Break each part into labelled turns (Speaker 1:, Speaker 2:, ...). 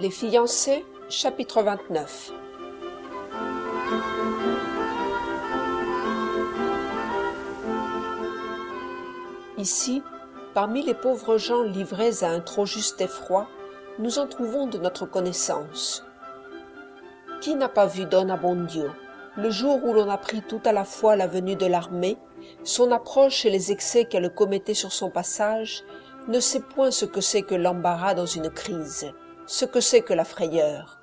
Speaker 1: Les fiancés, chapitre 29. Ici, parmi les pauvres gens livrés à un trop juste effroi, nous en trouvons de notre connaissance. Qui n'a pas vu Don Abbondio, le jour où l'on apprit tout à la fois la venue de l'armée, son approche et les excès qu'elle commettait sur son passage, ne sait point ce que c'est que l'embarras dans une crise, ce que c'est que la frayeur.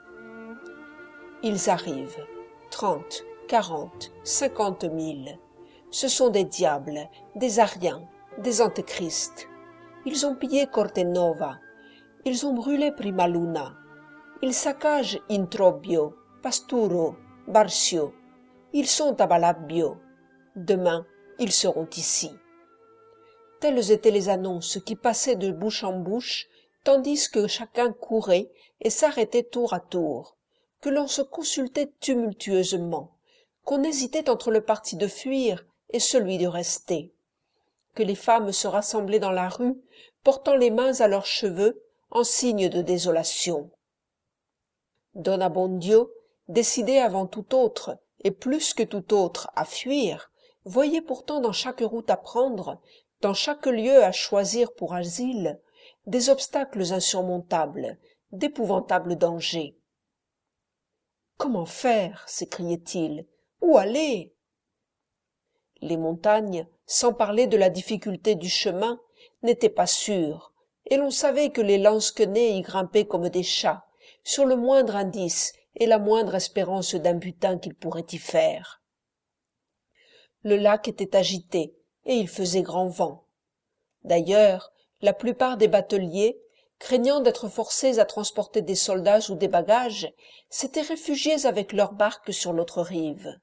Speaker 1: Ils arrivent, 30, 40, 50 000. Ce sont des diables, des ariens, des antéchrists. Ils ont pillé Cortenova, ils ont brûlé Primaluna, ils saccagent Introbbio, Pasturo, Barcio, ils sont à Balabbio. Demain, ils seront ici. Telles étaient les annonces qui passaient de bouche en bouche, tandis que chacun courait et s'arrêtait tour à tour, que l'on se consultait tumultueusement, qu'on hésitait entre le parti de fuir et celui de rester, que les femmes se rassemblaient dans la rue, portant les mains à leurs cheveux en signe de désolation. Don Abbondio, décidé avant tout autre, et plus que tout autre à fuir, voyait pourtant dans chaque route à prendre, dans chaque lieu à choisir pour asile, des obstacles insurmontables, d'épouvantables dangers. « Comment faire » s'écriait-il. « Où aller ?» Les montagnes, sans parler de la difficulté du chemin, n'étaient pas sûres, et l'on savait que les lansquenets y grimpaient comme des chats, sur le moindre indice et la moindre espérance d'un butin qu'ils pourraient y faire. Le lac était agité, et il faisait grand vent. D'ailleurs, la plupart des bateliers, craignant d'être forcés à transporter des soldats ou des bagages, s'étaient réfugiés avec leurs barques sur l'autre rive.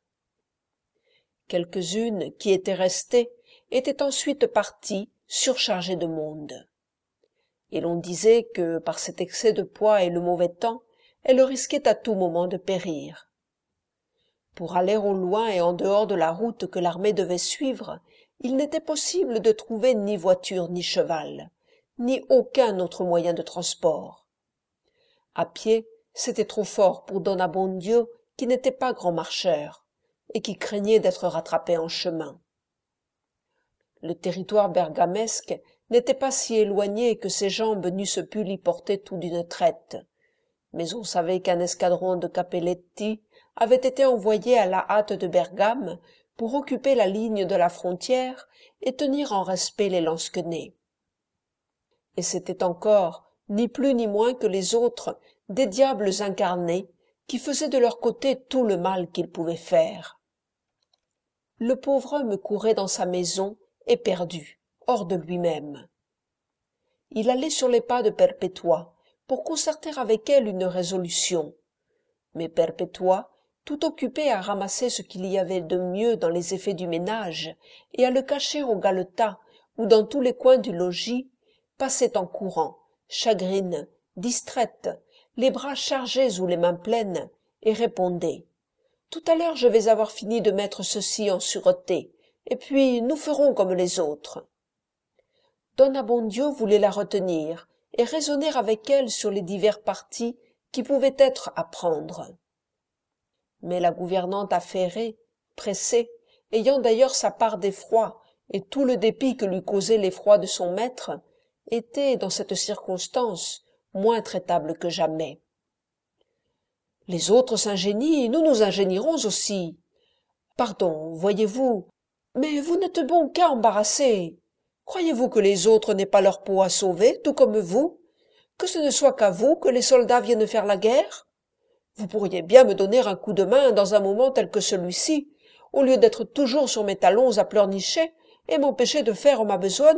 Speaker 1: Quelques-unes qui étaient restées étaient ensuite parties, surchargées de monde. Et l'on disait que, par cet excès de poids et le mauvais temps, elles risquaient à tout moment de périr. Pour aller au loin et en dehors de la route que l'armée devait suivre, il n'était possible de trouver ni voiture ni cheval, ni aucun autre moyen de transport. À pied, c'était trop fort pour Don Abbondio, qui n'était pas grand marcheur, et qui craignait d'être rattrapé en chemin. Le territoire bergamesque n'était pas si éloigné que ses jambes n'eussent pu l'y porter tout d'une traite, mais on savait qu'un escadron de Cappelletti avait été envoyé à la hâte de Bergame pour occuper la ligne de la frontière et tenir en respect les lansquenets. Et c'était encore, ni plus ni moins que les autres, des diables incarnés qui faisaient de leur côté tout le mal qu'ils pouvaient faire. Le pauvre homme courait dans sa maison, éperdu, hors de lui-même. Il allait sur les pas de Perpétua pour concerter avec elle une résolution. Mais Perpétua, tout occupée à ramasser ce qu'il y avait de mieux dans les effets du ménage et à le cacher au galetas ou dans tous les coins du logis, passait en courant, chagrine, distraite, les bras chargés ou les mains pleines, et répondait « Tout à l'heure je vais avoir fini de mettre ceci en sûreté, et puis nous ferons comme les autres. » Don Abbondio voulait la retenir et raisonner avec elle sur les divers partis qui pouvaient être à prendre. Mais la gouvernante affairée, pressée, ayant d'ailleurs sa part d'effroi et tout le dépit que lui causait l'effroi de son maître, était, dans cette circonstance, moins traitable que jamais. « Les autres s'ingénient, nous nous ingénierons aussi. Pardon, voyez-vous, mais vous n'êtes bon qu'à embarrasser. Croyez-vous que les autres n'aient pas leur peau à sauver, tout comme vous? Que ce ne soit qu'à vous que les soldats viennent faire la guerre? Vous pourriez bien me donner un coup de main dans un moment tel que celui-ci, au lieu d'être toujours sur mes talons à pleurnicher et m'empêcher de faire ma besogne. »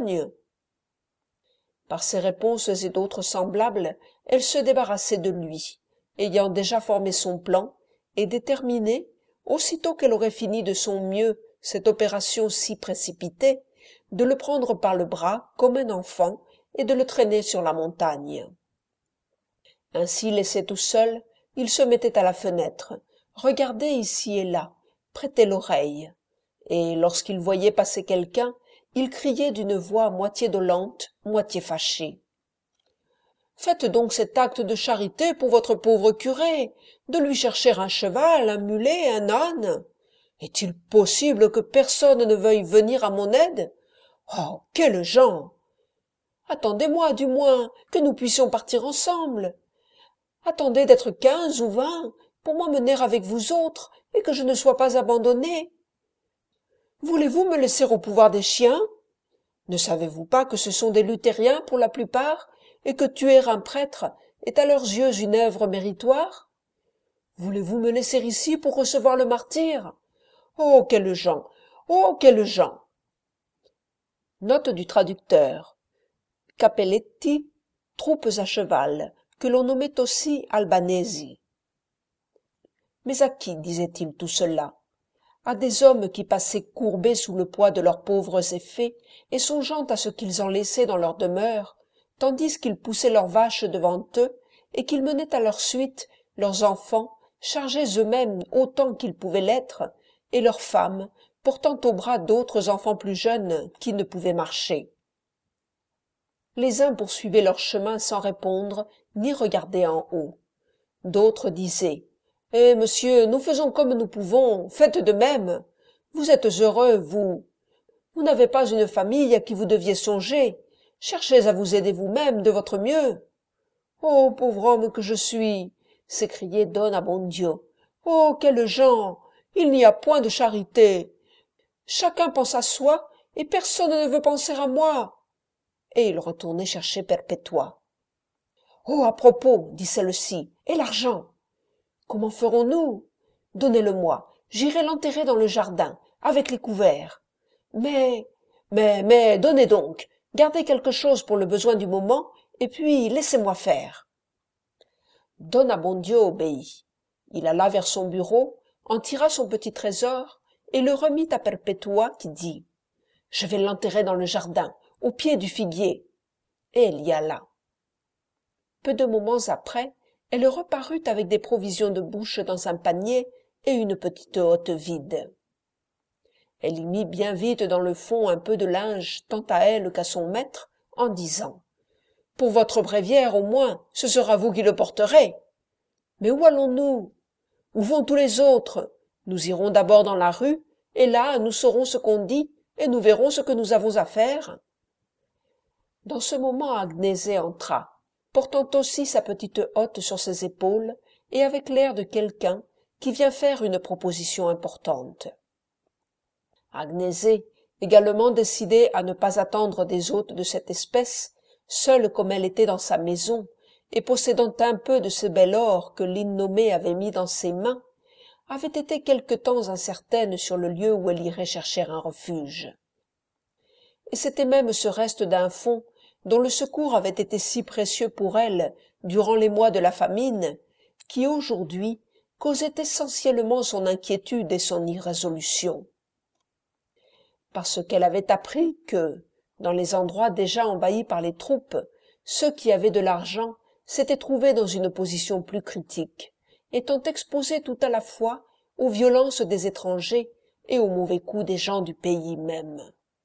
Speaker 1: Par ces réponses et d'autres semblables, elle se débarrassait de lui, ayant déjà formé son plan, et déterminée, aussitôt qu'elle aurait fini de son mieux cette opération si précipitée, de le prendre par le bras comme un enfant et de le traîner sur la montagne. Ainsi laissé tout seul, il se mettait à la fenêtre, regardait ici et là, prêtait l'oreille, et lorsqu'il voyait passer quelqu'un, il criait d'une voix moitié dolente, moitié fâchée. Faites donc cet acte de charité pour votre pauvre curé, de lui chercher un cheval, un mulet, un âne. Est-il possible que personne ne veuille venir à mon aide? Oh, quels gens! Attendez-moi, du moins, que nous puissions partir ensemble. Attendez d'être 15 ou 20 pour m'emmener avec vous autres et que je ne sois pas abandonné. Voulez-vous me laisser au pouvoir des chiens? Ne savez-vous pas que ce sont des luthériens pour la plupart et que tuer un prêtre est à leurs yeux une œuvre méritoire? Voulez-vous me laisser ici pour recevoir le martyre? Oh, quels gens! Oh, quels gens! Note du traducteur. Cappelletti, troupes à cheval, que l'on nommait aussi albanesi. Mais à qui disait-il tout cela? À des hommes qui passaient courbés sous le poids de leurs pauvres effets et songeant à ce qu'ils en laissaient dans leur demeure, tandis qu'ils poussaient leurs vaches devant eux et qu'ils menaient à leur suite leurs enfants, chargés eux-mêmes autant qu'ils pouvaient l'être, et leurs femmes, portant au bras d'autres enfants plus jeunes qui ne pouvaient marcher. Les uns poursuivaient leur chemin sans répondre ni regarder en haut. D'autres disaient « Eh, monsieur, nous faisons comme nous pouvons, faites de même. Vous êtes heureux, vous. Vous n'avez pas une famille à qui vous deviez songer. Cherchez à vous aider vous-même de votre mieux. »« Oh, pauvre homme que je suis !» s'écriait Don Abbondio. « Oh, quels gens! Il n'y a point de charité. Chacun pense à soi et personne ne veut penser à moi. » Et il retournait chercher Perpétua. « Oh, à propos, dit celle-ci, et l'argent? Comment ferons-nous? Donnez-le-moi, j'irai l'enterrer dans le jardin, avec les couverts. Mais, donnez donc, gardez quelque chose pour le besoin du moment, et puis laissez-moi faire. » Don Abbondio obéit. Il alla vers son bureau, en tira son petit trésor, et le remit à Perpétua, qui dit « Je vais l'enterrer dans le jardin, au pied du figuier. » Et elle y alla. Peu de moments après, elle reparut avec des provisions de bouche dans un panier et une petite hotte vide. Elle y mit bien vite dans le fond un peu de linge tant à elle qu'à son maître, en disant « Pour votre bréviaire, au moins, ce sera vous qui le porterez. Mais où allons-nous? Où vont tous les autres? Nous irons d'abord dans la rue, et là nous saurons ce qu'on dit, et nous verrons ce que nous avons à faire. » Dans ce moment Agnese entra, portant aussi sa petite hotte sur ses épaules et avec l'air de quelqu'un qui vient faire une proposition importante. Agnese, également décidée à ne pas attendre des hôtes de cette espèce, seule comme elle était dans sa maison, et possédant un peu de ce bel or que l'innommé avait mis dans ses mains, avait été quelque temps incertaine sur le lieu où elle irait chercher un refuge. Et c'était même ce reste d'un fonds dont le secours avait été si précieux pour elle durant les mois de la famine, qui aujourd'hui causait essentiellement son inquiétude et son irrésolution. Parce qu'elle avait appris que, dans les endroits déjà envahis par les troupes, ceux qui avaient de l'argent s'étaient trouvés dans une position plus critique, étant exposés tout à la fois aux violences des étrangers et aux mauvais coups des gens du pays même.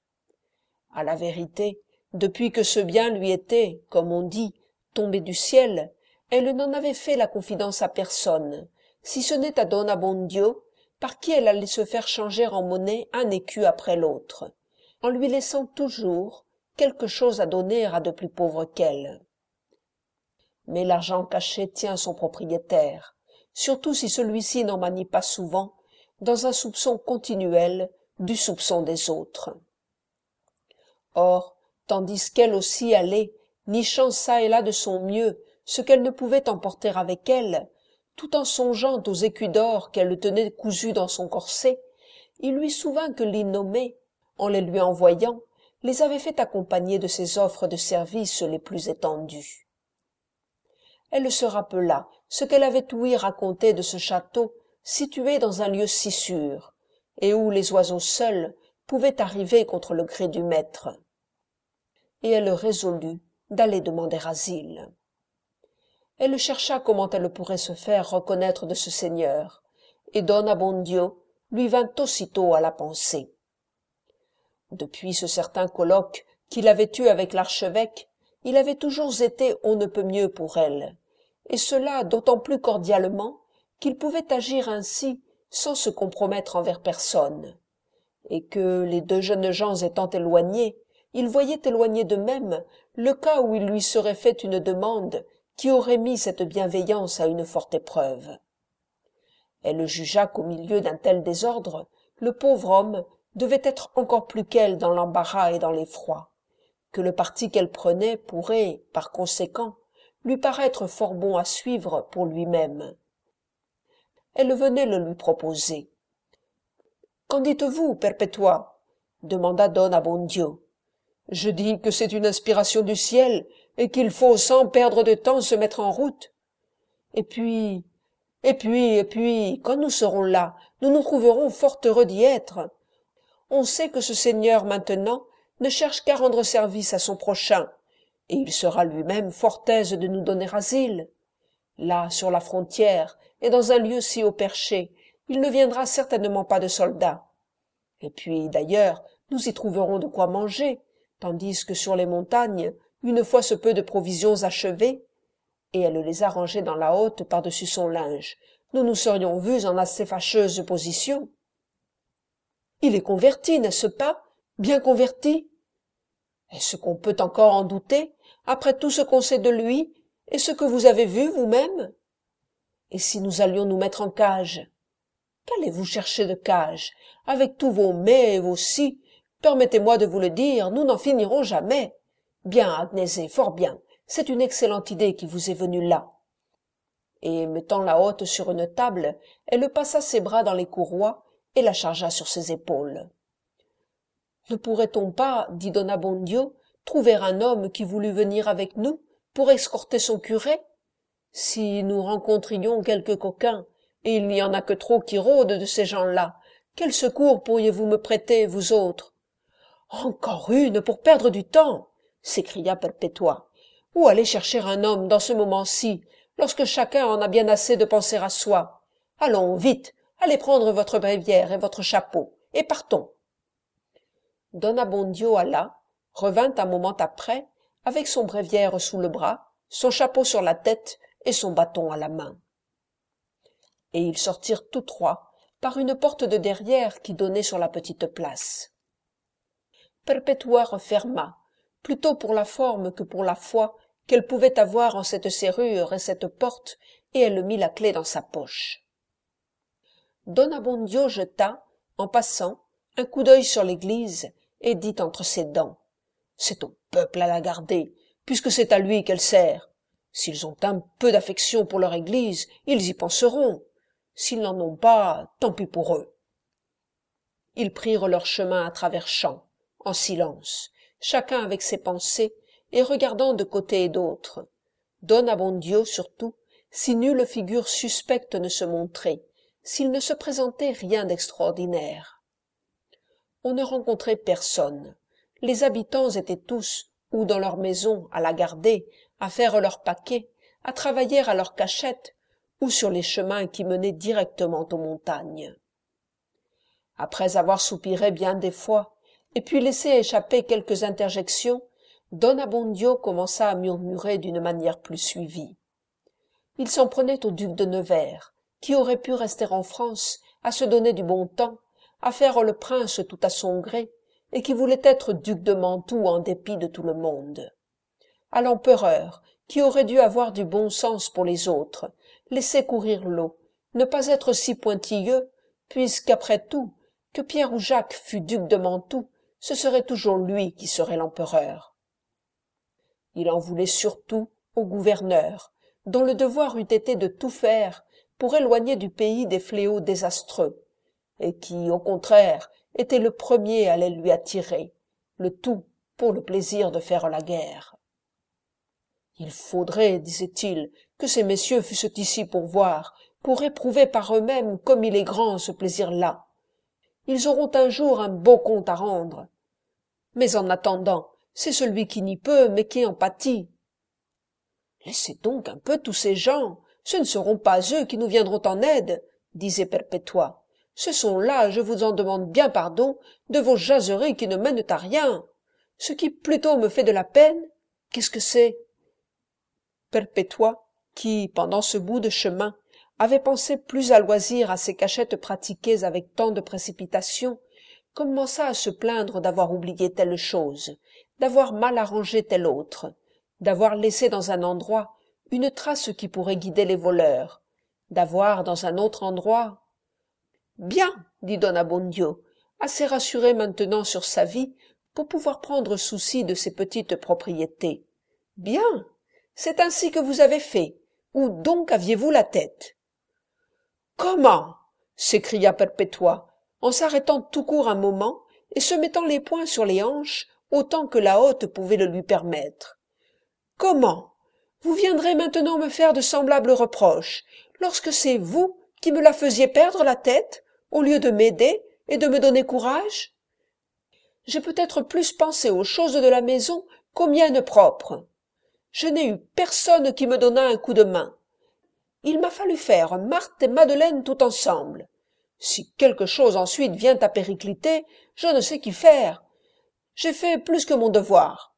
Speaker 1: À la vérité, depuis que ce bien lui était, comme on dit, tombé du ciel, elle n'en avait fait la confidence à personne, si ce n'est à Don Abbondio, par qui elle allait se faire changer en monnaie un écu après l'autre, en lui laissant toujours quelque chose à donner à de plus pauvres qu'elle. Mais l'argent caché tient son propriétaire, surtout si celui-ci n'en manie pas souvent, dans un soupçon continuel du soupçon des autres. Or, tandis qu'elle aussi allait, nichant çà et là de son mieux ce qu'elle ne pouvait emporter avec elle, tout en songeant aux écus d'or qu'elle tenait cousus dans son corset, il lui souvint que l'innommé, en les lui envoyant, les avait fait accompagner de ses offres de service les plus étendues. Elle se rappela ce qu'elle avait ouï raconter de ce château situé dans un lieu si sûr, et où les oiseaux seuls pouvaient arriver contre le gré du maître. Et elle résolut d'aller demander asile. Elle chercha comment elle pourrait se faire reconnaître de ce seigneur, et Don Abbondio lui vint aussitôt à la pensée. Depuis ce certain colloque qu'il avait eu avec l'archevêque, il avait toujours été on ne peut mieux pour elle, et cela d'autant plus cordialement qu'il pouvait agir ainsi sans se compromettre envers personne, et que, les deux jeunes gens étant éloignés, il voyait éloigner d'eux-mêmes le cas où il lui serait fait une demande qui aurait mis cette bienveillance à une forte épreuve. Elle jugea qu'au milieu d'un tel désordre, le pauvre homme devait être encore plus qu'elle dans l'embarras et dans l'effroi, que le parti qu'elle prenait pourrait, par conséquent, lui paraître fort bon à suivre pour lui-même. Elle venait le lui proposer. « Qu'en dites-vous, Perpétua ?» demanda don Abbondio. « Je dis que c'est une inspiration du ciel et qu'il faut sans perdre de temps se mettre en route. Et puis, quand nous serons là, nous nous trouverons fort heureux d'y être. On sait que ce seigneur, maintenant, ne cherche qu'à rendre service à son prochain, et il sera lui-même fort aise de nous donner asile. Là, sur la frontière, et dans un lieu si haut perché, il ne viendra certainement pas de soldats. Et puis, d'ailleurs, nous y trouverons de quoi manger, tandis que sur les montagnes, une fois ce peu de provisions achevées, et elle les a rangées dans la hotte par-dessus son linge, nous nous serions vus en assez fâcheuse position. Il est converti, n'est-ce pas? Bien converti? Est-ce qu'on peut encore en douter, après tout ce qu'on sait de lui, et ce que vous avez vu vous-même? Et si nous allions nous mettre en cage? Qu'allez-vous chercher de cage? Avec tous vos mais et vos si, permettez-moi de vous le dire, nous n'en finirons jamais. Bien, Agnésée, fort bien, c'est une excellente idée qui vous est venue là. Et, mettant la hotte sur une table, elle passa ses bras dans les courroies et la chargea sur ses épaules. Ne pourrait-on pas, dit don Abbondio, trouver un homme qui voulût venir avec nous pour escorter son curé? Si nous rencontrions quelques coquins, et il n'y en a que trop qui rôdent de ces gens-là, quel secours pourriez-vous me prêter, vous autres? Encore une pour perdre du temps, s'écria Perpétua. Où aller chercher un homme dans ce moment-ci, lorsque chacun en a bien assez de penser à soi? Allons, vite, allez prendre votre bréviaire et votre chapeau, et partons. Don Abbondio alla, revint un moment après, avec son bréviaire sous le bras, son chapeau sur la tête et son bâton à la main. Et ils sortirent tous trois par une porte de derrière qui donnait sur la petite place. Perpétua referma, plutôt pour la forme que pour la foi qu'elle pouvait avoir en cette serrure et cette porte, et elle mit la clef dans sa poche. Don Abbondio jeta, en passant, un coup d'œil sur l'église et dit entre ses dents: « C'est au peuple à la garder, puisque c'est à lui qu'elle sert. S'ils ont un peu d'affection pour leur église, ils y penseront. S'ils n'en ont pas, tant pis pour eux. » Ils prirent leur chemin à travers champs, en silence, chacun avec ses pensées, et regardant de côté et d'autre. Don Abbondio, surtout, si nulle figure suspecte ne se montrait, s'il ne se présentait rien d'extraordinaire. On ne rencontrait personne. Les habitants étaient tous, ou dans leur maison, à la garder, à faire leurs paquets, à travailler à leur cachette, ou sur les chemins qui menaient directement aux montagnes. Après avoir soupiré bien des fois, et puis laissé échapper quelques interjections, don Abbondio commença à murmurer d'une manière plus suivie. Il s'en prenait au duc de Nevers, qui aurait pu rester en France, à se donner du bon temps, à faire le prince tout à son gré, et qui voulait être duc de Mantoue en dépit de tout le monde. À l'empereur, qui aurait dû avoir du bon sens pour les autres, laisser courir l'eau, ne pas être si pointilleux, puisqu'après tout, que Pierre ou Jacques fût duc de Mantoue, ce serait toujours lui qui serait l'empereur. Il en voulait surtout au gouverneur, dont le devoir eût été de tout faire pour éloigner du pays des fléaux désastreux, et qui, au contraire, était le premier à les lui attirer, le tout pour le plaisir de faire la guerre. Il faudrait, disait-il, que ces messieurs fussent ici pour voir, pour éprouver par eux-mêmes comme il est grand ce plaisir-là. Ils auront un jour un beau compte à rendre. Mais en attendant, c'est celui qui n'y peut, mais qui en pâtit. Laissez donc un peu tous ces gens, ce ne seront pas eux qui nous viendront en aide, disait Perpétua. Ce sont là, je vous en demande bien pardon, de vos jaseries qui ne mènent à rien. Ce qui plutôt me fait de la peine, Qu'est-ce que c'est? Perpétua, qui, pendant ce bout de chemin, avait pensé plus à loisir à ces cachettes pratiquées avec tant de précipitation, commença à se plaindre d'avoir oublié telle chose, d'avoir mal arrangé telle autre, d'avoir laissé dans un endroit une trace qui pourrait guider les voleurs, d'avoir dans un autre endroit. Bien, dit don Abbondio, assez rassuré maintenant sur sa vie pour pouvoir prendre souci de ses petites propriétés. Bien, c'est ainsi que vous avez fait. Où donc aviez-vous la tête? Comment? S'écria Perpétua, en s'arrêtant tout court un moment et se mettant les poings sur les hanches autant que la hôte pouvait le lui permettre. Comment? Vous viendrez maintenant me faire de semblables reproches, lorsque c'est vous qui me la faisiez perdre la tête, au lieu de m'aider et de me donner courage? J'ai peut-être plus pensé aux choses de la maison qu'aux miennes propres. Je n'ai eu personne qui me donnât un coup de main. Il m'a fallu faire Marthe et Madeleine tout ensemble. Si quelque chose ensuite vient à péricliter, je ne sais qu'y faire. J'ai fait plus que mon devoir.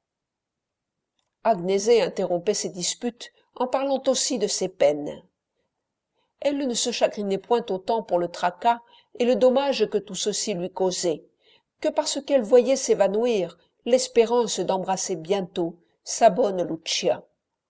Speaker 1: Agnésée interrompait ces disputes en parlant aussi de ses peines. Elle ne se chagrinait point autant pour le tracas et le dommage que tout ceci lui causait, que parce qu'elle voyait s'évanouir l'espérance d'embrasser bientôt sa bonne Lucia.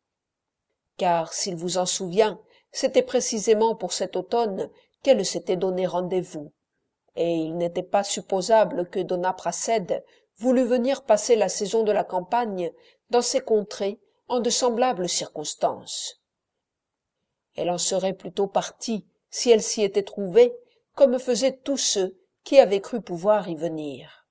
Speaker 1: Car, s'il vous en souvient, c'était précisément pour cet automne qu'elle s'était donné rendez-vous, et il n'était pas supposable que dona Pracède voulût venir passer la saison de la campagne dans ces contrées en de semblables circonstances. Elle en serait plutôt partie si elle s'y était trouvée, comme faisaient tous ceux qui avaient cru pouvoir y venir.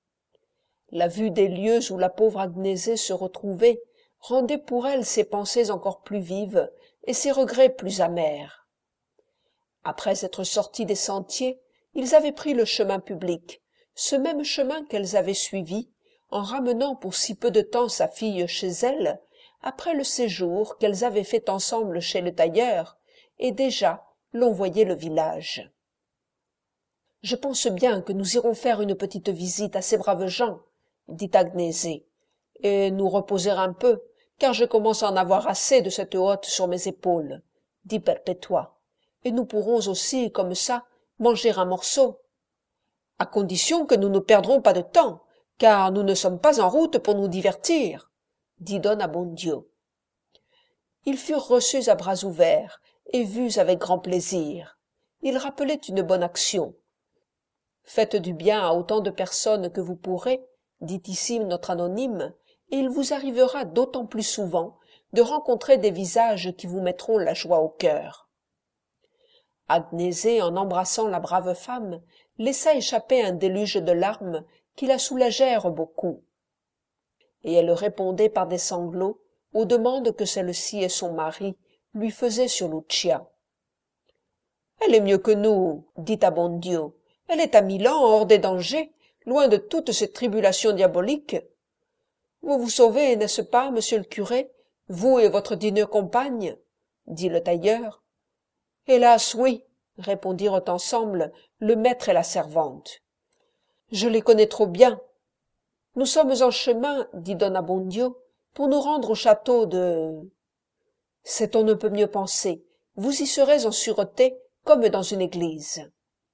Speaker 1: La vue des lieux où la pauvre Agnésée se retrouvait rendait pour elle ses pensées encore plus vives et ses regrets plus amers. Après être sortis des sentiers, ils avaient pris le chemin public, ce même chemin qu'elles avaient suivi, en ramenant pour si peu de temps sa fille chez elle, après le séjour qu'elles avaient fait ensemble chez le tailleur, et déjà l'on voyait le village. « Je pense bien que nous irons faire une petite visite à ces braves gens, » dit Agnésée, « et nous reposer un peu, car je commence à en avoir assez de cette hotte sur mes épaules, » dit Perpétua, « et nous pourrons aussi, comme ça, manger un morceau. À condition que nous ne perdrons pas de temps, car nous ne sommes pas en route pour nous divertir, » dit don Abbondio. Ils furent reçus à bras ouverts et vus avec grand plaisir. Ils rappelaient une bonne action. « Faites du bien à autant de personnes que vous pourrez, » dit ici notre anonyme, et il vous arrivera d'autant plus souvent de rencontrer des visages qui vous mettront la joie au cœur. Agnésée, en embrassant la brave femme, laissa échapper un déluge de larmes qui la soulagèrent beaucoup. Et elle répondait par des sanglots aux demandes que celle-ci et son mari lui faisaient sur Lucia. « Elle est mieux que nous, dit Abbondio. Elle est à Milan, hors des dangers, loin de toutes ces tribulations diaboliques. Vous vous sauvez, n'est-ce pas, monsieur le curé, vous et votre digne compagne, dit le tailleur. Hélas, oui, répondirent ensemble le maître et la servante. Je les connais trop bien. Nous sommes en chemin, dit don Abbondio, pour nous rendre au château de... C'est on ne peut mieux penser. Vous y serez en sûreté, comme dans une église.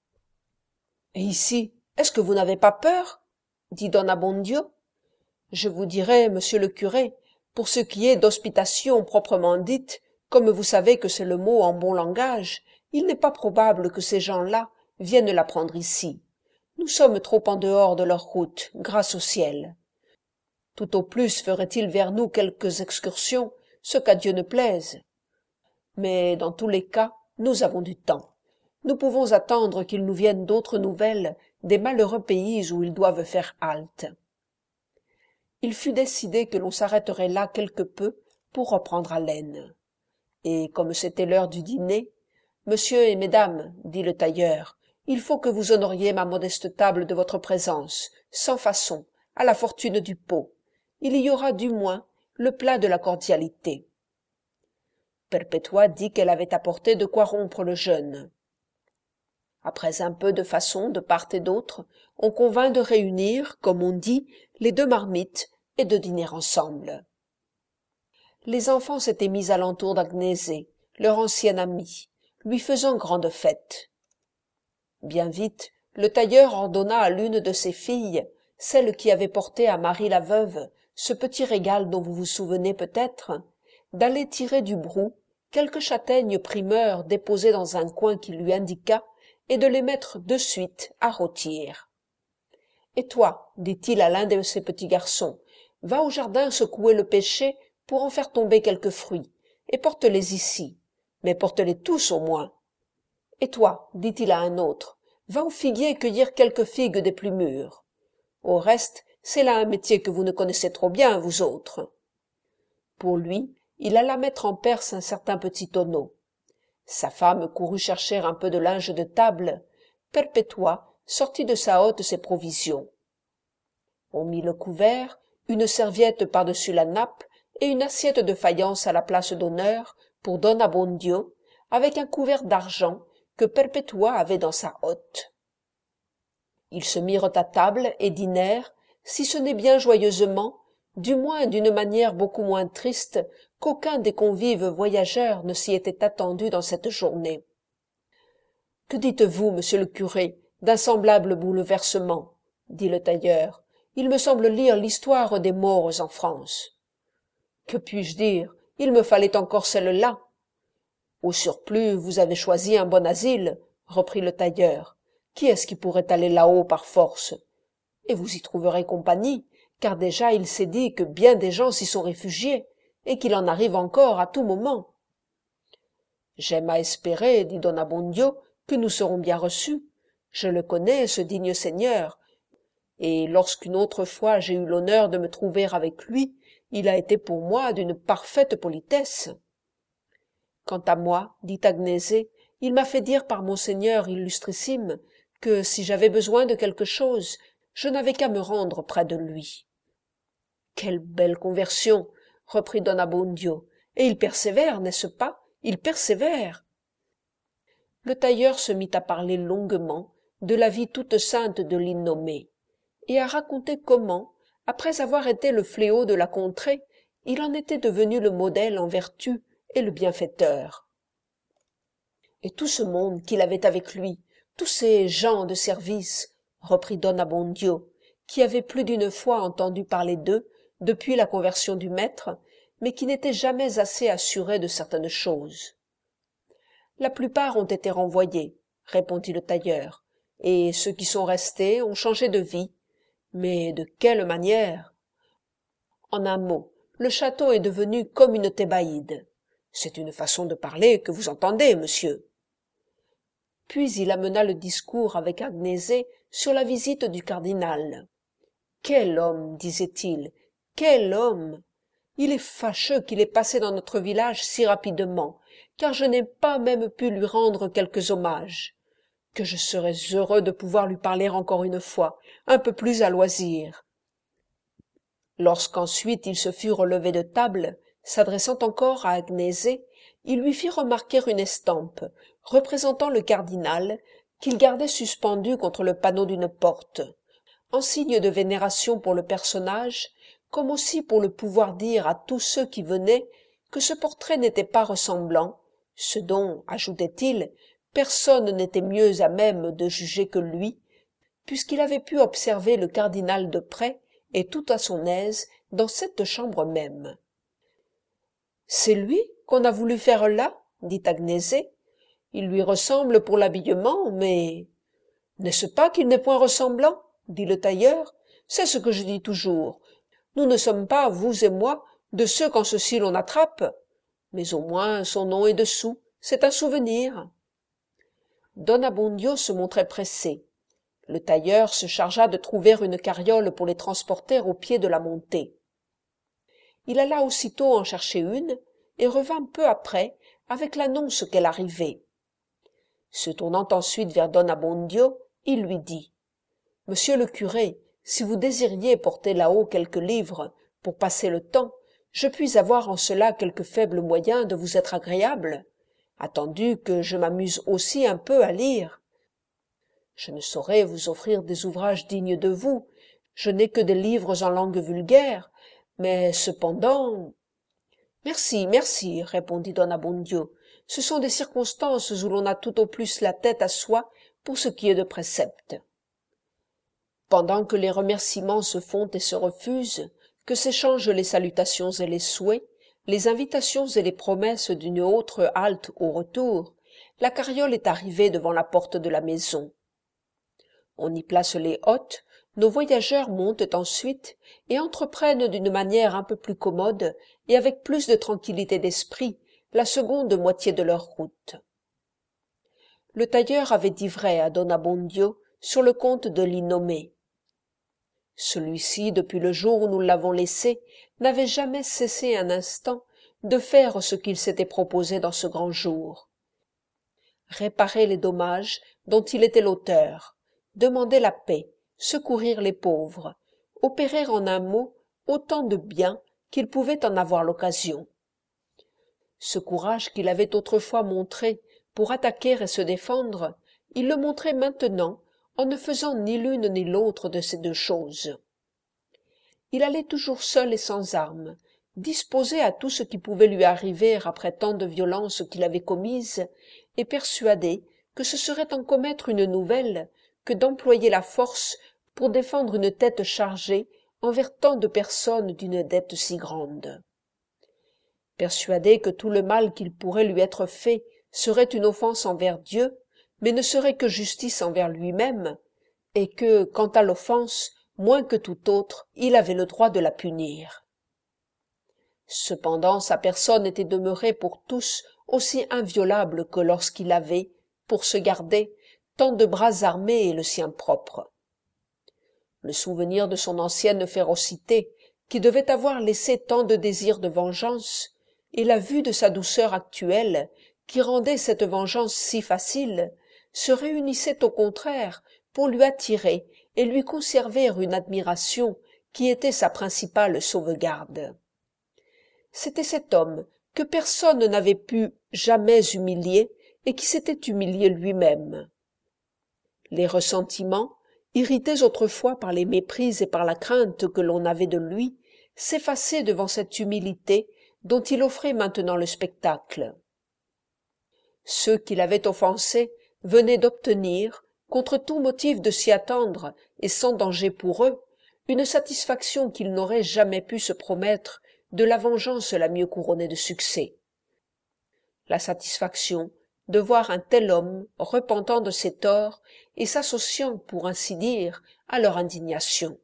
Speaker 1: Et ici, est-ce que vous n'avez pas peur? Dit don Abbondio. Je vous dirai, monsieur le curé, pour ce qui est d'hospitation proprement dite, comme vous savez que c'est le mot en bon langage, il n'est pas probable que ces gens-là viennent la prendre ici. Nous sommes trop en dehors de leur route, grâce au ciel. Tout au plus feraient-ils vers nous quelques excursions, ce qu'à Dieu ne plaise. Mais dans tous les cas, nous avons du temps. Nous pouvons attendre qu'ils nous viennent d'autres nouvelles des malheureux pays où ils doivent faire halte. Il fut décidé que l'on s'arrêterait là quelque peu pour reprendre haleine. Et comme c'était l'heure du dîner, « Monsieur et mesdames, dit le tailleur, il faut que vous honoriez ma modeste table de votre présence, sans façon, à la fortune du pot. Il y aura du moins le plat de la cordialité. » Perpétua dit qu'elle avait apporté de quoi rompre le jeûne. Après un peu de façon de part et d'autre, on convint de réunir, comme on dit, les deux marmites et de dîner ensemble. les enfants s'étaient mis alentour d'Agnésée, leur ancienne amie, lui faisant grande fête. Bien vite, le tailleur ordonna à l'une de ses filles, celle qui avait porté à Marie la veuve ce petit régal dont vous vous souvenez peut-être, d'aller tirer du brou quelques châtaignes primeurs déposées dans un coin qu'il lui indiqua et de les mettre de suite à rôtir. « Et toi, dit-il à l'un de ses petits garçons, va au jardin secouer le pêcher pour en faire tomber quelques fruits, et porte-les ici, mais porte-les tous au moins. Et toi, dit-il à un autre, va au figuier cueillir quelques figues des plus mûres. Au reste, c'est là un métier que vous ne connaissez trop bien, vous autres. » Pour lui, il alla mettre en Perse un certain petit tonneau. Sa femme courut chercher un peu de linge de table. Perpétua sortit de sa hotte ses provisions. On mit le couvert, une serviette par-dessus la nappe et une assiette de faïence à la place d'honneur pour Don Abbondio, avec un couvert d'argent que Perpétua avait dans sa hotte. Ils se mirent à table et dînèrent, si ce n'est bien joyeusement, du moins d'une manière beaucoup moins triste qu'aucun des convives voyageurs ne s'y était attendu dans cette journée. « Que dites-vous, monsieur le curé, d'un semblable bouleversement ?» dit le tailleur. « Il me semble lire l'histoire des morts en France. »« Que puis-je dire? Il me fallait encore celle-là. »« Au surplus, vous avez choisi un bon asile, » reprit le tailleur. « Qui est-ce qui pourrait aller là-haut par force? Et vous y trouverez compagnie, car déjà il s'est dit que bien des gens s'y sont réfugiés, et qu'il en arrive encore à tout moment. »« J'aime à espérer, dit Don Abbondio, que nous serons bien reçus. Je le connais, ce digne seigneur, et lorsqu'une autre fois j'ai eu l'honneur de me trouver avec lui, il a été pour moi d'une parfaite politesse. »« Quant à moi, dit Agnésée, il m'a fait dire par monseigneur illustrissime que si j'avais besoin de quelque chose, je n'avais qu'à me rendre près de lui. »« Quelle belle conversion !» reprit Don Abbondio. « Et il persévère, n'est-ce pas? Il persévère. » Le tailleur se mit à parler longuement de la vie toute sainte de l'innommé, et à raconter comment, après avoir été le fléau de la contrée, il en était devenu le modèle en vertu et le bienfaiteur. Et tout ce monde qu'il avait avec lui, tous ces gens de service, reprit Don Abbondio, qui avait plus d'une fois entendu parler d'eux depuis la conversion du maître, mais qui n'était jamais assez assuré de certaines choses. « La plupart ont été renvoyés, » répondit le tailleur, « et ceux qui sont restés ont changé de vie. Mais de quelle manière? En un mot, le château est devenu comme une Thébaïde. C'est une façon de parler que vous entendez, monsieur. » Puis il amena le discours avec Agnésée sur la visite du cardinal. « Quel homme, disait-il, quel homme! Il est fâcheux qu'il ait passé dans notre village si rapidement, car je n'ai pas même pu lui rendre quelques hommages. Que je serais heureux de pouvoir lui parler encore une fois, un peu plus à loisir. » Lorsqu'ensuite il se fut relevé de table, s'adressant encore à Agnésée, il lui fit remarquer une estampe représentant le cardinal qu'il gardait suspendu contre le panneau d'une porte, en signe de vénération pour le personnage, comme aussi pour le pouvoir dire à tous ceux qui venaient que ce portrait n'était pas ressemblant, ce dont, ajoutait-il, personne n'était mieux à même de juger que lui, puisqu'il avait pu observer le cardinal de près et tout à son aise dans cette chambre même. « C'est lui qu'on a voulu faire là, » dit Agnésée. « Il lui ressemble pour l'habillement, mais... »« N'est-ce pas qu'il n'est point ressemblant ?» dit le tailleur. « C'est ce que je dis toujours. Nous ne sommes pas, vous et moi, de ceux qu'en ceci l'on attrape. Mais au moins son nom est dessous, c'est un souvenir. » Don Abbondio se montrait pressé. Le tailleur se chargea de trouver une carriole pour les transporter au pied de la montée. Il alla aussitôt en chercher une et revint peu après avec l'annonce qu'elle arrivait. Se tournant ensuite vers Don Abbondio, il lui dit « Monsieur le curé, si vous désiriez porter là-haut quelques livres pour passer le temps, je puis avoir en cela quelque faible moyen de vous être agréable, attendu que je m'amuse aussi un peu à lire. Je ne saurais vous offrir des ouvrages dignes de vous, je n'ai que des livres en langue vulgaire, mais cependant... » Merci, merci, répondit don Abbondio. Ce sont des circonstances où l'on a tout au plus la tête à soi pour ce qui est de préceptes. Pendant que les remerciements se font et se refusent, que s'échangent les salutations et les souhaits, les invitations et les promesses d'une autre halte au retour, la carriole est arrivée devant la porte de la maison. On y place les hôtes, nos voyageurs montent ensuite et entreprennent d'une manière un peu plus commode et avec plus de tranquillité d'esprit la seconde moitié de leur route. Le tailleur avait dit vrai à don Abbondio sur le compte de l'innommé. Celui-ci, depuis le jour où nous l'avons laissé, n'avait jamais cessé un instant de faire ce qu'il s'était proposé dans ce grand jour. Réparer les dommages dont il était l'auteur, demander la paix, secourir les pauvres, opérer en un mot autant de bien qu'il pouvait en avoir l'occasion. Ce courage qu'il avait autrefois montré pour attaquer et se défendre, il le montrait maintenant en ne faisant ni l'une ni l'autre de ces deux choses. Il allait toujours seul et sans armes, disposé à tout ce qui pouvait lui arriver après tant de violences qu'il avait commises, et persuadé que ce serait en commettre une nouvelle que d'employer la force pour défendre une tête chargée envers tant de personnes d'une dette si grande. Persuadé que tout le mal qu'il pourrait lui être fait serait une offense envers Dieu, mais ne serait que justice envers lui-même, et que, quant à l'offense, moins que tout autre, il avait le droit de la punir. Cependant, sa personne était demeurée pour tous aussi inviolable que lorsqu'il avait, pour se garder, tant de bras armés et le sien propre. Le souvenir de son ancienne férocité, qui devait avoir laissé tant de désirs de vengeance, et la vue de sa douceur actuelle, qui rendait cette vengeance si facile, se réunissaient au contraire pour lui attirer et lui conserver une admiration qui était sa principale sauvegarde. C'était cet homme que personne n'avait pu jamais humilier et qui s'était humilié lui-même. Les ressentiments, irrités autrefois par les méprises et par la crainte que l'on avait de lui, s'effaçaient devant cette humilité dont il offrait maintenant le spectacle. Ceux qui l'avaient offensé venaient d'obtenir, contre tout motif de s'y attendre et sans danger pour eux, une satisfaction qu'ils n'auraient jamais pu se promettre de la vengeance la mieux couronnée de succès. La satisfaction de voir un tel homme repentant de ses torts et s'associant, pour ainsi dire, à leur indignation.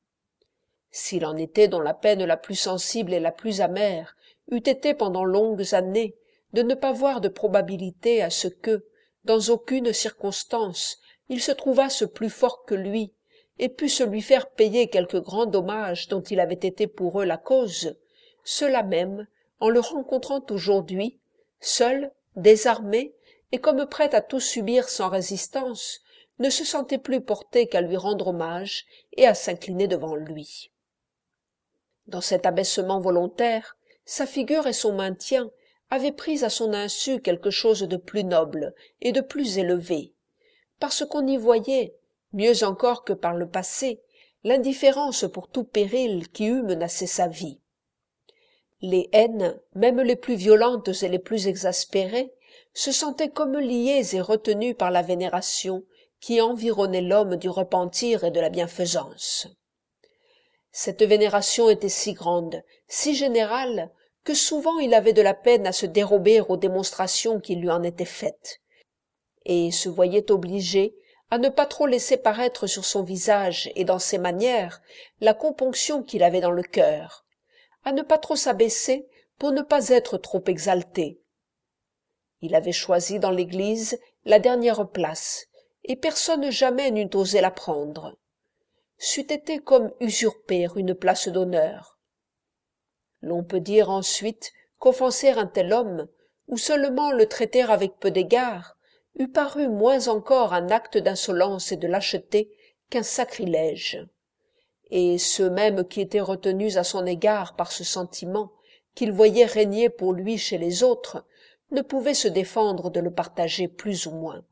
Speaker 1: S'il en était dont la peine la plus sensible et la plus amère eût été pendant longues années de ne pas voir de probabilité à ce que, dans aucune circonstance, ils se trouvassent plus forts que lui et pussent lui faire payer quelque grand dommage dont il avait été pour eux la cause, ceux-là même, en le rencontrant aujourd'hui, seul, désarmé et comme prêt à tout subir sans résistance, ne se sentaient plus portés qu'à lui rendre hommage et à s'incliner devant lui. Dans cet abaissement volontaire, sa figure et son maintien avaient pris à son insu quelque chose de plus noble et de plus élevé, parce qu'on y voyait, mieux encore que par le passé, l'indifférence pour tout péril qui eût menacé sa vie. Les haines, même les plus violentes et les plus exaspérées, se sentaient comme liées et retenues par la vénération qui environnait l'homme du repentir et de la bienfaisance. Cette vénération était si grande, si générale, que souvent il avait de la peine à se dérober aux démonstrations qui lui en étaient faites, et se voyait obligé à ne pas trop laisser paraître sur son visage et dans ses manières la componction qu'il avait dans le cœur, à ne pas trop s'abaisser pour ne pas être trop exalté. Il avait choisi dans l'Église la dernière place, et personne jamais n'eût osé la prendre. C'eût été comme usurper une place d'honneur. L'on peut dire ensuite qu'offenser un tel homme, ou seulement le traiter avec peu d'égard, eût paru moins encore un acte d'insolence et de lâcheté qu'un sacrilège. Et ceux mêmes qui étaient retenus à son égard par ce sentiment qu'il voyait régner pour lui chez les autres, ne pouvaient se défendre de le partager plus ou moins.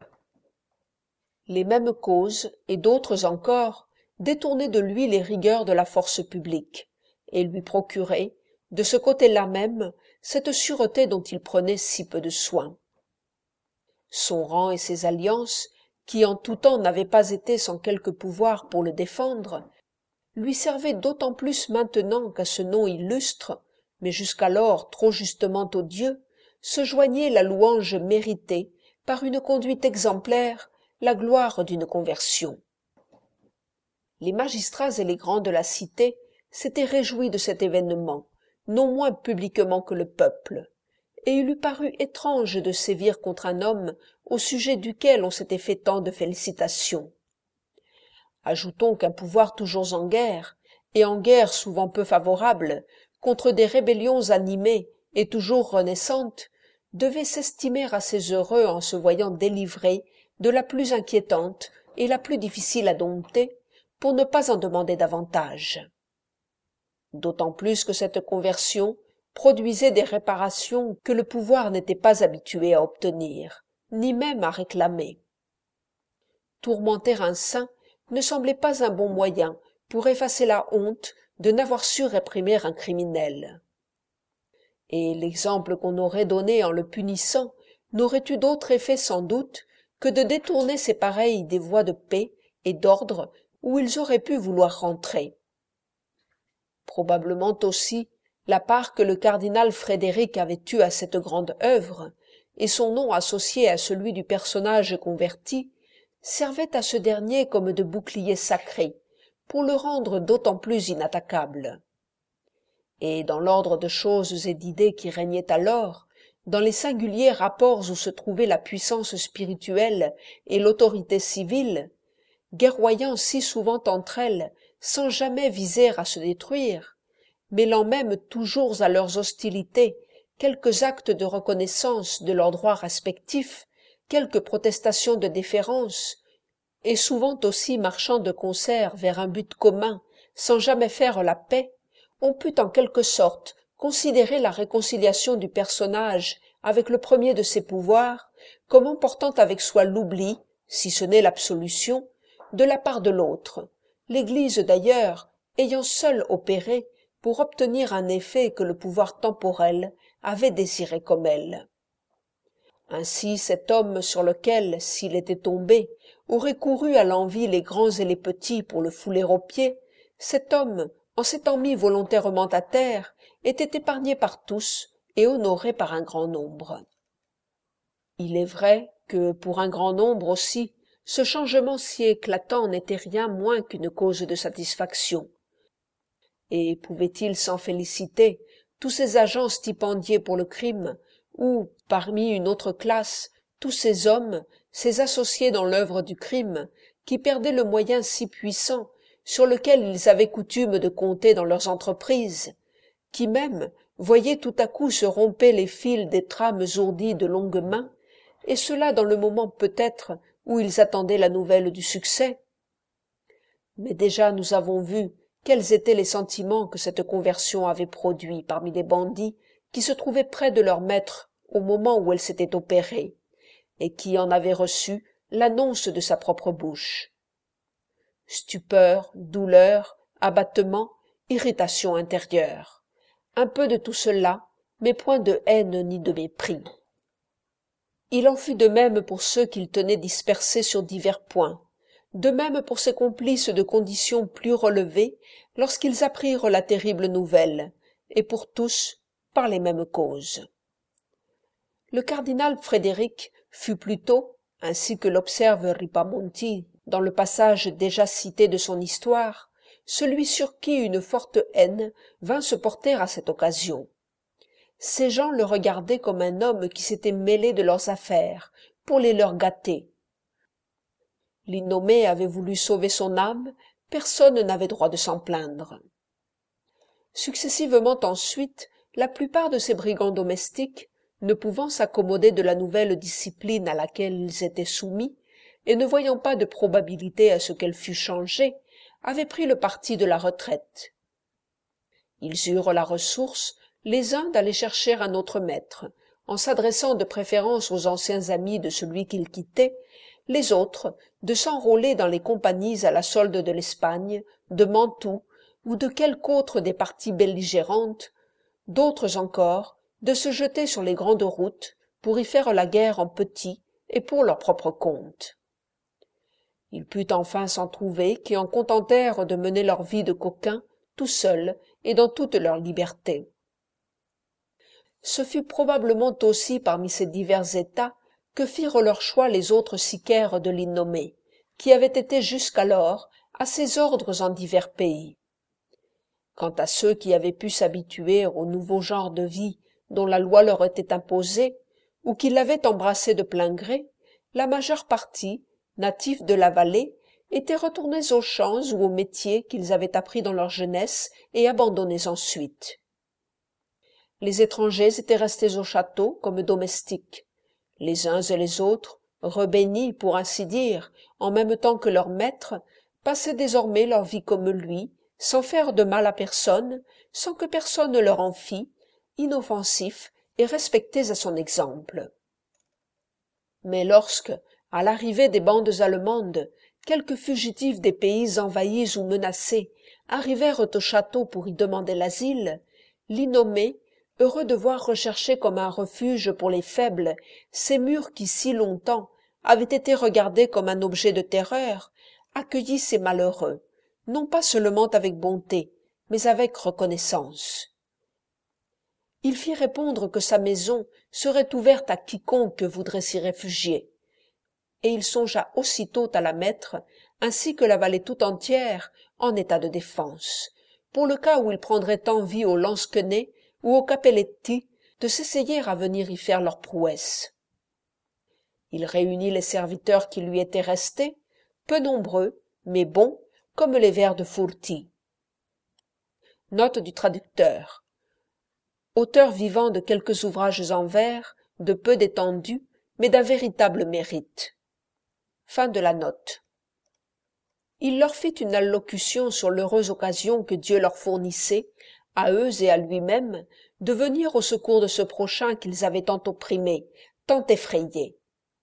Speaker 1: Les mêmes causes, et d'autres encore, détournaient de lui les rigueurs de la force publique, et lui procuraient, de ce côté-là même, cette sûreté dont il prenait si peu de soin. Son rang et ses alliances, qui en tout temps n'avaient pas été sans quelque pouvoir pour le défendre, lui servaient d'autant plus maintenant qu'à ce nom illustre, mais jusqu'alors trop justement odieux, se joignait la louange méritée par une conduite exemplaire, la gloire d'une conversion. Les magistrats et les grands de la cité s'étaient réjouis de cet événement, non moins publiquement que le peuple, et il eût paru étrange de sévir contre un homme au sujet duquel on s'était fait tant de félicitations. Ajoutons qu'un pouvoir toujours en guerre, et en guerre souvent peu favorable, contre des rébellions animées et toujours renaissantes, devait s'estimer assez heureux en se voyant délivré de la plus inquiétante et la plus difficile à dompter, pour ne pas en demander davantage. D'autant plus que cette conversion produisait des réparations que le pouvoir n'était pas habitué à obtenir, ni même à réclamer. Tourmenter un saint ne semblait pas un bon moyen pour effacer la honte de n'avoir su réprimer un criminel. Et l'exemple qu'on aurait donné en le punissant n'aurait eu d'autre effet sans doute que de détourner ses pareils des voies de paix et d'ordre où ils auraient pu vouloir rentrer. Probablement aussi la part que le cardinal Frédéric avait eue à cette grande œuvre, et son nom associé à celui du personnage converti, servait à ce dernier comme de bouclier sacré, pour le rendre d'autant plus inattaquable. Et dans l'ordre de choses et d'idées qui régnait alors, dans les singuliers rapports où se trouvaient la puissance spirituelle et l'autorité civile, guerroyant si souvent entre elles sans jamais viser à se détruire, mêlant même toujours à leurs hostilités quelques actes de reconnaissance de leurs droits respectifs, quelques protestations de déférence, et souvent aussi marchant de concert vers un but commun sans jamais faire la paix, on put en quelque sorte considérer la réconciliation du personnage avec le premier de ses pouvoirs comme emportant avec soi l'oubli, si ce n'est l'absolution, de la part de l'autre, l'Église d'ailleurs ayant seule opéré pour obtenir un effet que le pouvoir temporel avait désiré comme elle. Ainsi cet homme sur lequel, s'il était tombé, aurait couru à l'envi les grands et les petits pour le fouler aux pieds, cet homme, en s'étant mis volontairement à terre, était épargné par tous et honoré par un grand nombre. Il est vrai que, pour un grand nombre aussi, ce changement si éclatant n'était rien moins qu'une cause de satisfaction. Et pouvaient-ils s'en féliciter, tous ces agents stipendiés pour le crime, ou, parmi une autre classe, tous ces hommes, ces associés dans l'œuvre du crime, qui perdaient le moyen si puissant sur lequel ils avaient coutume de compter dans leurs entreprises, qui même voyaient tout à coup se romper les fils des trames ourdies de longues mains, et cela dans le moment peut-être où ils attendaient la nouvelle du succès. Mais déjà nous avons vu quels étaient les sentiments que cette conversion avait produits parmi les bandits qui se trouvaient près de leur maître au moment où elle s'était opérée, et qui en avaient reçu l'annonce de sa propre bouche. Stupeur, douleur, abattement, irritation intérieure. Un peu de tout cela, mais point de haine ni de mépris. Il en fut de même pour ceux qu'il tenait dispersés sur divers points, de même pour ses complices de conditions plus relevées lorsqu'ils apprirent la terrible nouvelle, et pour tous par les mêmes causes. Le cardinal Frédéric fut plutôt, ainsi que l'observe Ripamonti dans le passage déjà cité de son histoire, celui sur qui une forte haine vint se porter à cette occasion. Ces gens le regardaient comme un homme qui s'était mêlé de leurs affaires pour les leur gâter. L'innommé avait voulu sauver son âme, personne n'avait droit de s'en plaindre. Successivement ensuite, la plupart de ces brigands domestiques, ne pouvant s'accommoder de la nouvelle discipline à laquelle ils étaient soumis, et ne voyant pas de probabilité à ce qu'elle fût changée, avaient pris le parti de la retraite. Ils eurent la ressource, les uns d'aller chercher un autre maître, en s'adressant de préférence aux anciens amis de celui qu'ils quittaient, les autres de s'enrôler dans les compagnies à la solde de l'Espagne, de Mantoue ou de quelque autre des parties belligérantes, d'autres encore de se jeter sur les grandes routes pour y faire la guerre en petit et pour leur propre compte. Il put enfin s'en trouver qui en contentèrent de mener leur vie de coquins tout seuls et dans toute leur liberté. Ce fut probablement aussi parmi ces divers états que firent leur choix les autres sicaires de l'innommé, qui avaient été jusqu'alors à ses ordres en divers pays. Quant à ceux qui avaient pu s'habituer au nouveau genre de vie dont la loi leur était imposée, ou qui l'avaient embrassé de plein gré, la majeure partie, natifs de la vallée, étaient retournés aux champs ou aux métiers qu'ils avaient appris dans leur jeunesse et abandonnés ensuite. Les étrangers étaient restés au château comme domestiques. Les uns et les autres, rebénis pour ainsi dire, en même temps que leur maître, passaient désormais leur vie comme lui, sans faire de mal à personne, sans que personne leur en fît, inoffensifs et respectés à son exemple. Mais lorsque, à l'arrivée des bandes allemandes, quelques fugitifs des pays envahis ou menacés arrivèrent au château pour y demander l'asile, l'innommé, heureux de voir rechercher comme un refuge pour les faibles ces murs qui si longtemps avaient été regardés comme un objet de terreur, accueillit ces malheureux, non pas seulement avec bonté, mais avec reconnaissance. Il fit répondre que sa maison serait ouverte à quiconque voudrait s'y réfugier, et il songea aussitôt à la mettre, ainsi que la vallée tout entière, en état de défense, pour le cas où il prendrait envie aux lansquenets ou aux Cappelletti de s'essayer à venir y faire leur prouesse. Il réunit les serviteurs qui lui étaient restés, peu nombreux, mais bons, comme les vers de Furti. Note du traducteur. Auteur vivant de quelques ouvrages en vers, de peu d'étendue, mais d'un véritable mérite. Fin de la note. Il leur fit une allocution sur l'heureuse occasion que Dieu leur fournissait, à eux et à lui-même, de venir au secours de ce prochain qu'ils avaient tant opprimé, tant effrayé.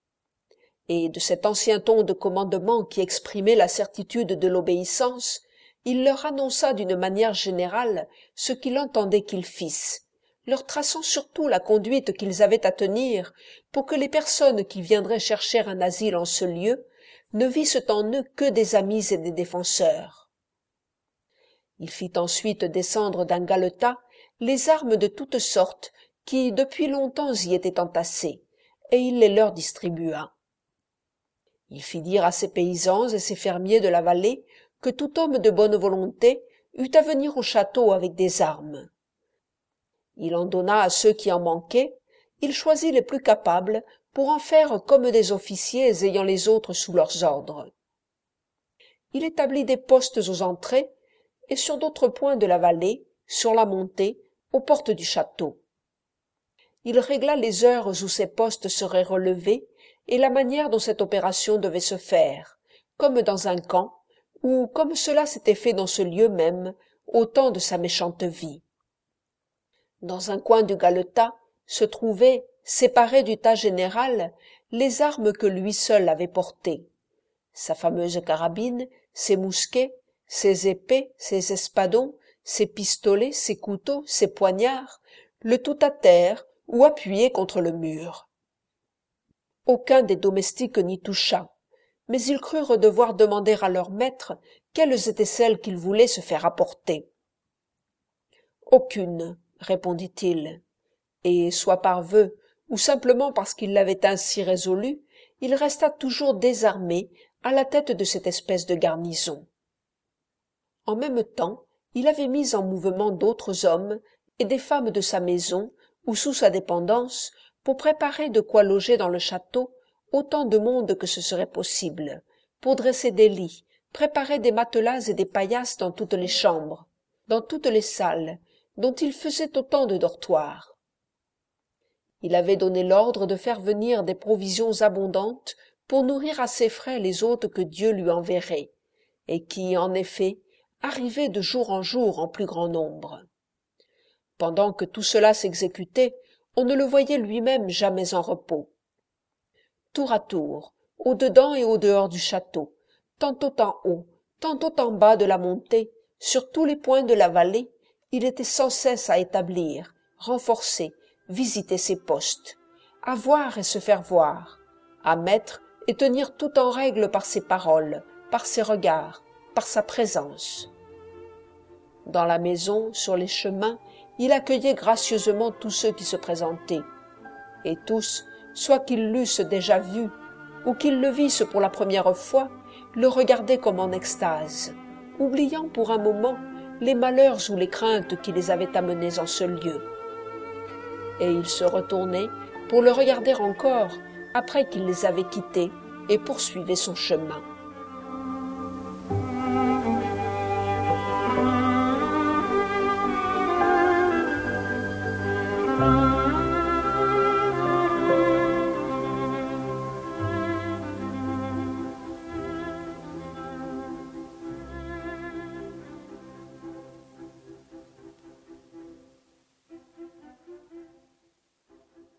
Speaker 1: Et de cet ancien ton de commandement qui exprimait la certitude de l'obéissance, il leur annonça d'une manière générale ce qu'il entendait qu'ils fissent, leur traçant surtout la conduite qu'ils avaient à tenir pour que les personnes qui viendraient chercher un asile en ce lieu ne vissent en eux que des amis et des défenseurs. Il fit ensuite descendre d'un galetas les armes de toutes sortes qui depuis longtemps y étaient entassées, et il les leur distribua. Il fit dire à ses paysans et ses fermiers de la vallée que tout homme de bonne volonté eût à venir au château avec des armes. Il en donna à ceux qui en manquaient, il choisit les plus capables pour en faire comme des officiers ayant les autres sous leurs ordres. Il établit des postes aux entrées et sur d'autres points de la vallée, sur la montée, aux portes du château. Il régla les heures où ces postes seraient relevés et la manière dont cette opération devait se faire, comme dans un camp, ou comme cela s'était fait dans ce lieu même, au temps de sa méchante vie. Dans un coin du galetas se trouvaient, séparées du tas général, les armes que lui seul avait portées. Sa fameuse carabine, ses mousquets, ses épées, ses espadons, ses pistolets, ses couteaux, ses poignards, le tout à terre ou appuyé contre le mur. Aucun des domestiques n'y toucha, mais ils crurent devoir demander à leur maître quelles étaient celles qu'ils voulaient se faire apporter. Aucune, répondit-il, et soit par vœu, ou simplement parce qu'il l'avait ainsi résolu, il resta toujours désarmé à la tête de cette espèce de garnison. En même temps, il avait mis en mouvement d'autres hommes et des femmes de sa maison ou sous sa dépendance pour préparer de quoi loger dans le château autant de monde que ce serait possible, pour dresser des lits, préparer des matelas et des paillasses dans toutes les chambres, dans toutes les salles, dont il faisait autant de dortoirs. Il avait donné l'ordre de faire venir des provisions abondantes pour nourrir à ses frais les hôtes que Dieu lui enverrait, et qui, en effet, arrivaient de jour en jour en plus grand nombre. Pendant que tout cela s'exécutait, on ne le voyait lui-même jamais en repos. Tour à tour, au-dedans et au-dehors du château, tantôt en haut, tantôt en bas de la montée, sur tous les points de la vallée, il était sans cesse à établir, renforcer, visiter ses postes, à voir et se faire voir, à mettre et tenir tout en règle par ses paroles, par ses regards, par sa présence. Dans la maison, sur les chemins, il accueillait gracieusement tous ceux qui se présentaient, et tous, soit qu'ils l'eussent déjà vu, ou qu'ils le vissent pour la première fois, le regardaient comme en extase, oubliant pour un moment les malheurs ou les craintes qui les avaient amenés en ce lieu. Et il se retournait pour le regarder encore après qu'il les avait quittés et poursuivait son chemin.